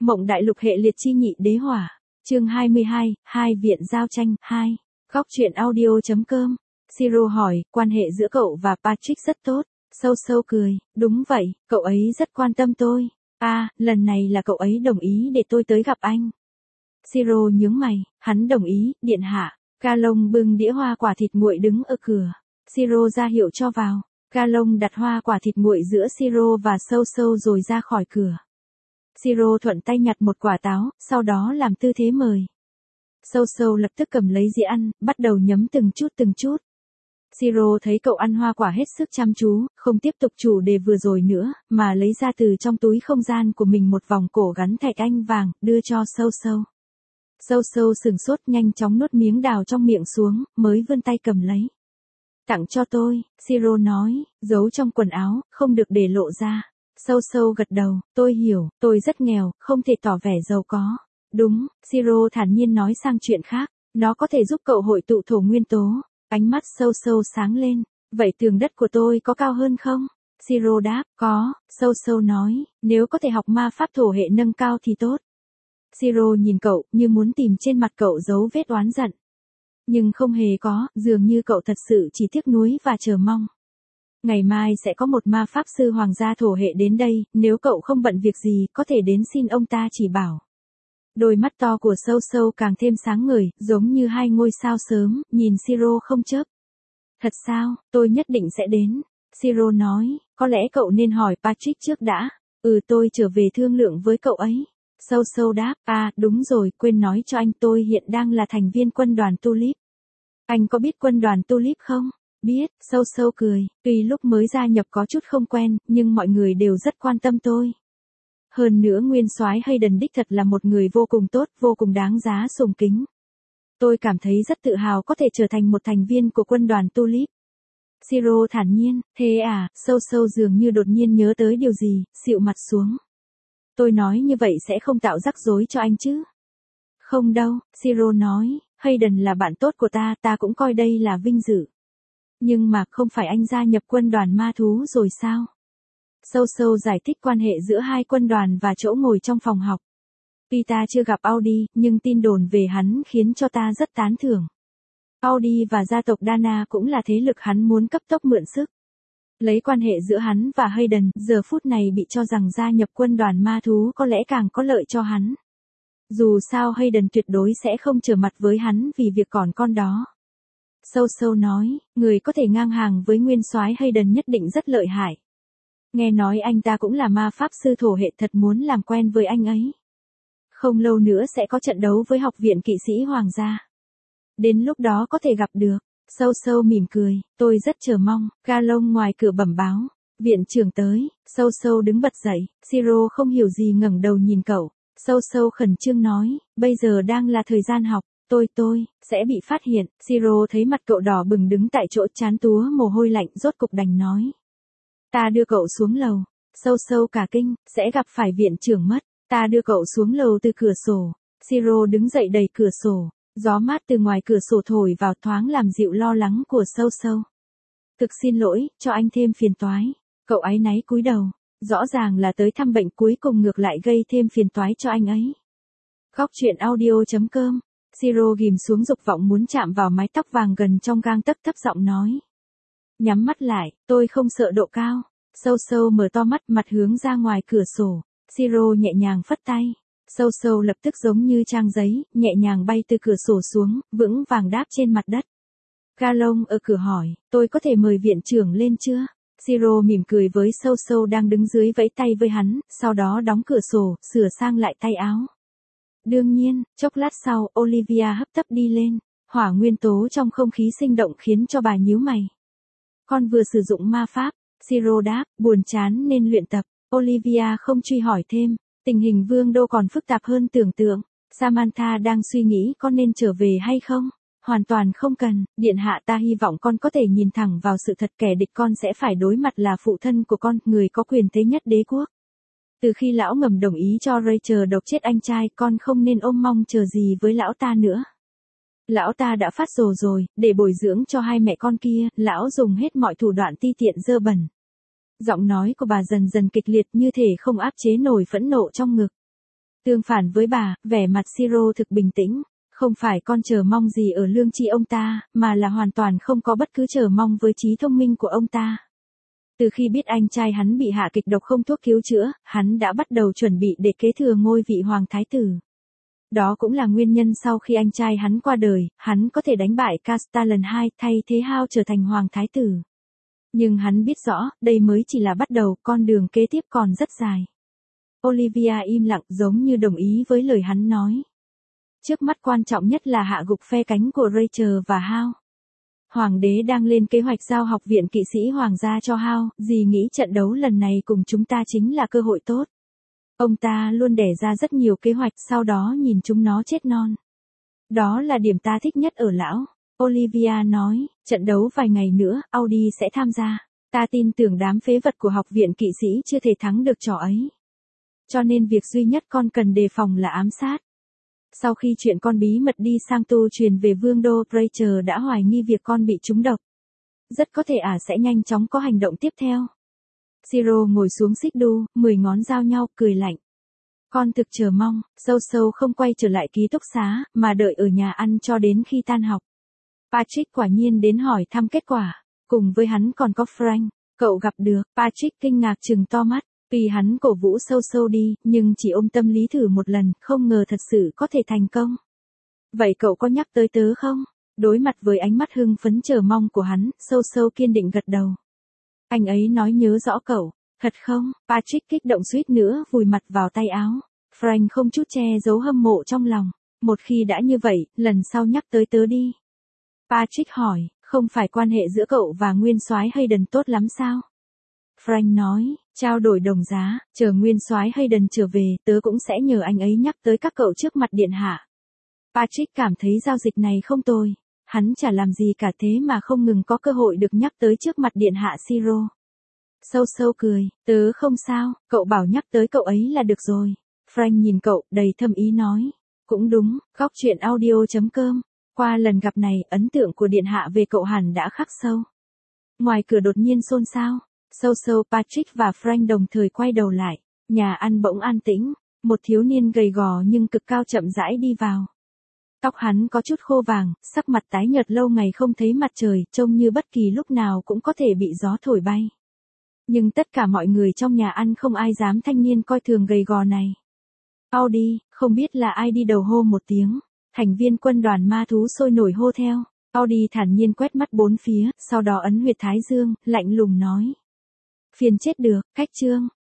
Mộng đại lục hệ liệt chi nhị đế hỏa. Chương 22, hai viện giao tranh 2. Góc truyện audio.com. Siro hỏi, quan hệ giữa cậu và Patrick rất tốt. Sâu sâu cười, đúng vậy, cậu ấy rất quan tâm tôi. Lần này là cậu ấy đồng ý để tôi tới gặp anh. Siro nhướng mày, hắn đồng ý, điện hạ. Calong bưng đĩa hoa quả thịt nguội đứng ở cửa. Siro ra hiệu cho vào. Calong đặt hoa quả thịt nguội giữa Siro và Sâu sâu rồi ra khỏi cửa. Siro thuận tay nhặt một quả táo, sau đó làm tư thế mời. Sâu sâu lập tức cầm lấy dĩa ăn, bắt đầu nhấm từng chút. Siro thấy cậu ăn hoa quả hết sức chăm chú, không tiếp tục chủ đề vừa rồi nữa, mà lấy ra từ trong túi không gian của mình một vòng cổ gắn thạch anh vàng, đưa cho Sâu sâu. Sâu sâu sừng sốt nhanh chóng nuốt miếng đào trong miệng xuống, mới vươn tay cầm lấy. Tặng cho tôi, Siro nói, giấu trong quần áo, không được để lộ ra. Sâu sâu gật đầu, tôi hiểu, tôi rất nghèo, không thể tỏ vẻ giàu có. Đúng, Siro thản nhiên nói sang chuyện khác, nó có thể giúp cậu hội tụ thổ nguyên tố. Ánh mắt sâu sâu sáng lên, vậy tường đất của tôi có cao hơn không? Siro đáp, có, sâu sâu nói, nếu có thể học ma pháp thổ hệ nâng cao thì tốt. Siro nhìn cậu, như muốn tìm trên mặt cậu dấu vết oán giận. Nhưng không hề có, dường như cậu thật sự chỉ tiếc nuối và chờ mong. Ngày mai sẽ có một ma pháp sư hoàng gia thổ hệ đến đây, nếu cậu không bận việc gì, có thể đến xin ông ta chỉ bảo. Đôi mắt to của Sâu sâu càng thêm sáng ngời, giống như hai ngôi sao sớm, nhìn Siro không chớp. Thật sao, tôi nhất định sẽ đến. Siro nói, có lẽ cậu nên hỏi Patrick trước đã. Tôi trở về thương lượng với cậu ấy. Sâu sâu đáp, đúng rồi, quên nói cho anh tôi hiện đang là thành viên quân đoàn Tulip. Anh có biết quân đoàn Tulip không? Biết, Sâu sâu cười, tuy lúc mới gia nhập có chút không quen, nhưng mọi người đều rất quan tâm tôi. Hơn nữa nguyên soái Hayden đích thật là một người vô cùng tốt, vô cùng đáng giá sùng kính. Tôi cảm thấy rất tự hào có thể trở thành một thành viên của quân đoàn Tulip. Siro thản nhiên, thế à, Sâu sâu dường như đột nhiên nhớ tới điều gì, xịu mặt xuống. Tôi nói như vậy sẽ không tạo rắc rối cho anh chứ? Không đâu, Siro nói, Hayden là bạn tốt của ta cũng coi đây là vinh dự. Nhưng mà không phải anh gia nhập quân đoàn ma thú rồi sao? Sâu sâu giải thích quan hệ giữa hai quân đoàn và chỗ ngồi trong phòng học. Tuy ta chưa gặp Audi, nhưng tin đồn về hắn khiến cho ta rất tán thưởng. Audi và gia tộc Dana cũng là thế lực hắn muốn cấp tốc mượn sức. Lấy quan hệ giữa hắn và Hayden, giờ phút này bị cho rằng gia nhập quân đoàn ma thú có lẽ càng có lợi cho hắn. Dù sao Hayden tuyệt đối sẽ không trở mặt với hắn vì việc còn con đó. Sâu sâu nói, người có thể ngang hàng với nguyên soái Hayden nhất định rất lợi hại. Nghe nói anh ta cũng là ma pháp sư thổ hệ, thật muốn làm quen với anh ấy. Không lâu nữa sẽ có trận đấu với học viện kỵ sĩ hoàng gia. Đến lúc đó có thể gặp được. Sâu sâu mỉm cười, tôi rất chờ mong. Calong ngoài cửa bẩm báo, viện trưởng tới. Sâu sâu đứng bật dậy, Siro không hiểu gì ngẩng đầu nhìn cậu. Sâu sâu khẩn trương nói, bây giờ đang là thời gian học, tôi sẽ bị phát hiện. Siro thấy mặt cậu đỏ bừng đứng tại chỗ chán túa mồ hôi lạnh, rốt cục đành nói. Ta đưa cậu xuống lầu. Sâu sâu cả kinh, sẽ gặp phải viện trưởng mất. Ta đưa cậu xuống lầu từ cửa sổ. Siro đứng dậy đẩy cửa sổ. Gió mát từ ngoài cửa sổ thổi vào thoáng làm dịu lo lắng của Sâu sâu. Thực xin lỗi, cho anh thêm phiền toái. Cậu áy náy cúi đầu. Rõ ràng là tới thăm bệnh, cuối cùng ngược lại gây thêm phiền toái cho anh ấy. Góc truyện audio.com. Siro ghim xuống dục vọng muốn chạm vào mái tóc vàng gần trong gang tấc, thấp giọng nói. Nhắm mắt lại, tôi không sợ độ cao. Sâu sâu mở to mắt, mặt hướng ra ngoài cửa sổ. Siro nhẹ nhàng phất tay. Sâu sâu lập tức giống như trang giấy, nhẹ nhàng bay từ cửa sổ xuống, vững vàng đáp trên mặt đất. Calong ở cửa hỏi, tôi có thể mời viện trưởng lên chưa? Siro mỉm cười với Sâu sâu đang đứng dưới, vẫy tay với hắn, sau đó đóng cửa sổ, sửa sang lại tay áo. Đương nhiên, chốc lát sau, Olivia hấp tấp đi lên. Hỏa nguyên tố trong không khí sinh động khiến cho bà nhíu mày. Con vừa sử dụng ma pháp. Siro đáp, buồn chán nên luyện tập. Olivia không truy hỏi thêm. Tình hình vương đô còn phức tạp hơn tưởng tượng. Samantha đang suy nghĩ con nên trở về hay không? Hoàn toàn không cần, điện hạ, ta hy vọng con có thể nhìn thẳng vào sự thật, kẻ địch con sẽ phải đối mặt là phụ thân của con, người có quyền thế nhất đế quốc. Từ khi lão ngầm đồng ý cho Rachel độc chết anh trai, con không nên ôm mong chờ gì với lão ta nữa. Lão ta đã phát rồ rồi, để bồi dưỡng cho hai mẹ con kia, lão dùng hết mọi thủ đoạn ti tiện dơ bẩn. Giọng nói của bà dần dần kịch liệt, như thể không áp chế nổi phẫn nộ trong ngực. Tương phản với bà, vẻ mặt Siro thực bình tĩnh. Không phải con chờ mong gì ở lương tri ông ta, mà là hoàn toàn không có bất cứ chờ mong với trí thông minh của ông ta. Từ khi biết anh trai hắn bị hạ kịch độc không thuốc cứu chữa, hắn đã bắt đầu chuẩn bị để kế thừa ngôi vị hoàng thái tử. Đó cũng là nguyên nhân sau khi anh trai hắn qua đời, hắn có thể đánh bại Castellan II thay thế Howe trở thành hoàng thái tử. Nhưng hắn biết rõ, đây mới chỉ là bắt đầu, con đường kế tiếp còn rất dài. Olivia im lặng giống như đồng ý với lời hắn nói. Trước mắt quan trọng nhất là hạ gục phe cánh của Rachel và Howe. Hoàng đế đang lên kế hoạch giao học viện kỵ sĩ hoàng gia cho Howe, dì nghĩ trận đấu lần này cùng chúng ta chính là cơ hội tốt. Ông ta luôn đẻ ra rất nhiều kế hoạch sau đó nhìn chúng nó chết non. Đó là điểm ta thích nhất ở lão. Olivia nói, trận đấu vài ngày nữa, Audi sẽ tham gia. Ta tin tưởng đám phế vật của học viện kỵ sĩ chưa thể thắng được trò ấy. Cho nên việc duy nhất con cần đề phòng là ám sát. Sau khi chuyện con bí mật đi sang tu truyền về vương đô, Rachel đã hoài nghi việc con bị trúng độc. Rất có thể sẽ nhanh chóng có hành động tiếp theo. Siro ngồi xuống xích đu, 10 ngón giao nhau, cười lạnh. Con thực chờ mong, sâu không quay trở lại ký túc xá, mà đợi ở nhà ăn cho đến khi tan học. Patrick quả nhiên đến hỏi thăm kết quả, cùng với hắn còn có Frank. Cậu gặp được, Patrick kinh ngạc trừng to mắt. Vì hắn cổ vũ sâu đi, nhưng chỉ ôm tâm lý thử một lần, không ngờ thật sự có thể thành công. Vậy cậu có nhắc tới tớ không? Đối mặt với ánh mắt hưng phấn chờ mong của hắn, sâu kiên định gật đầu. Anh ấy nói nhớ rõ cậu, thật không? Patrick kích động suýt nữa vùi mặt vào tay áo. Frank không chút che giấu hâm mộ trong lòng. Một khi đã như vậy, lần sau nhắc tới tớ đi. Patrick hỏi, không phải quan hệ giữa cậu và nguyên soái Hayden tốt lắm sao? Frank nói, trao đổi đồng giá, chờ nguyên soái Hayden trở về, tớ cũng sẽ nhờ anh ấy nhắc tới các cậu trước mặt điện hạ. Patrick cảm thấy giao dịch này không tồi. Hắn chả làm gì cả thế mà không ngừng có cơ hội được nhắc tới trước mặt điện hạ Siro. Sâu cười, tớ không sao, cậu bảo nhắc tới cậu ấy là được rồi. Frank nhìn cậu, đầy thâm ý nói. Cũng đúng, góc chuyện audio.com. Qua lần gặp này, ấn tượng của điện hạ về cậu hẳn đã khắc sâu. Ngoài cửa đột nhiên xôn xao. Sâu, Patrick và Frank đồng thời quay đầu lại. Nhà ăn bỗng an tĩnh. Một thiếu niên gầy gò nhưng cực cao chậm rãi đi vào. Tóc hắn có chút khô vàng, sắc mặt tái nhợt lâu ngày không thấy mặt trời, trông như bất kỳ lúc nào cũng có thể bị gió thổi bay. Nhưng tất cả mọi người trong nhà ăn không ai dám thanh niên coi thường gầy gò này. Audi, không biết là ai đi đầu hô một tiếng. Thành viên quân đoàn ma thú sôi nổi hô theo. Audi thản nhiên quét mắt bốn phía, sau đó ấn huyệt thái dương, lạnh lùng nói. Phiền chết được, cách chương.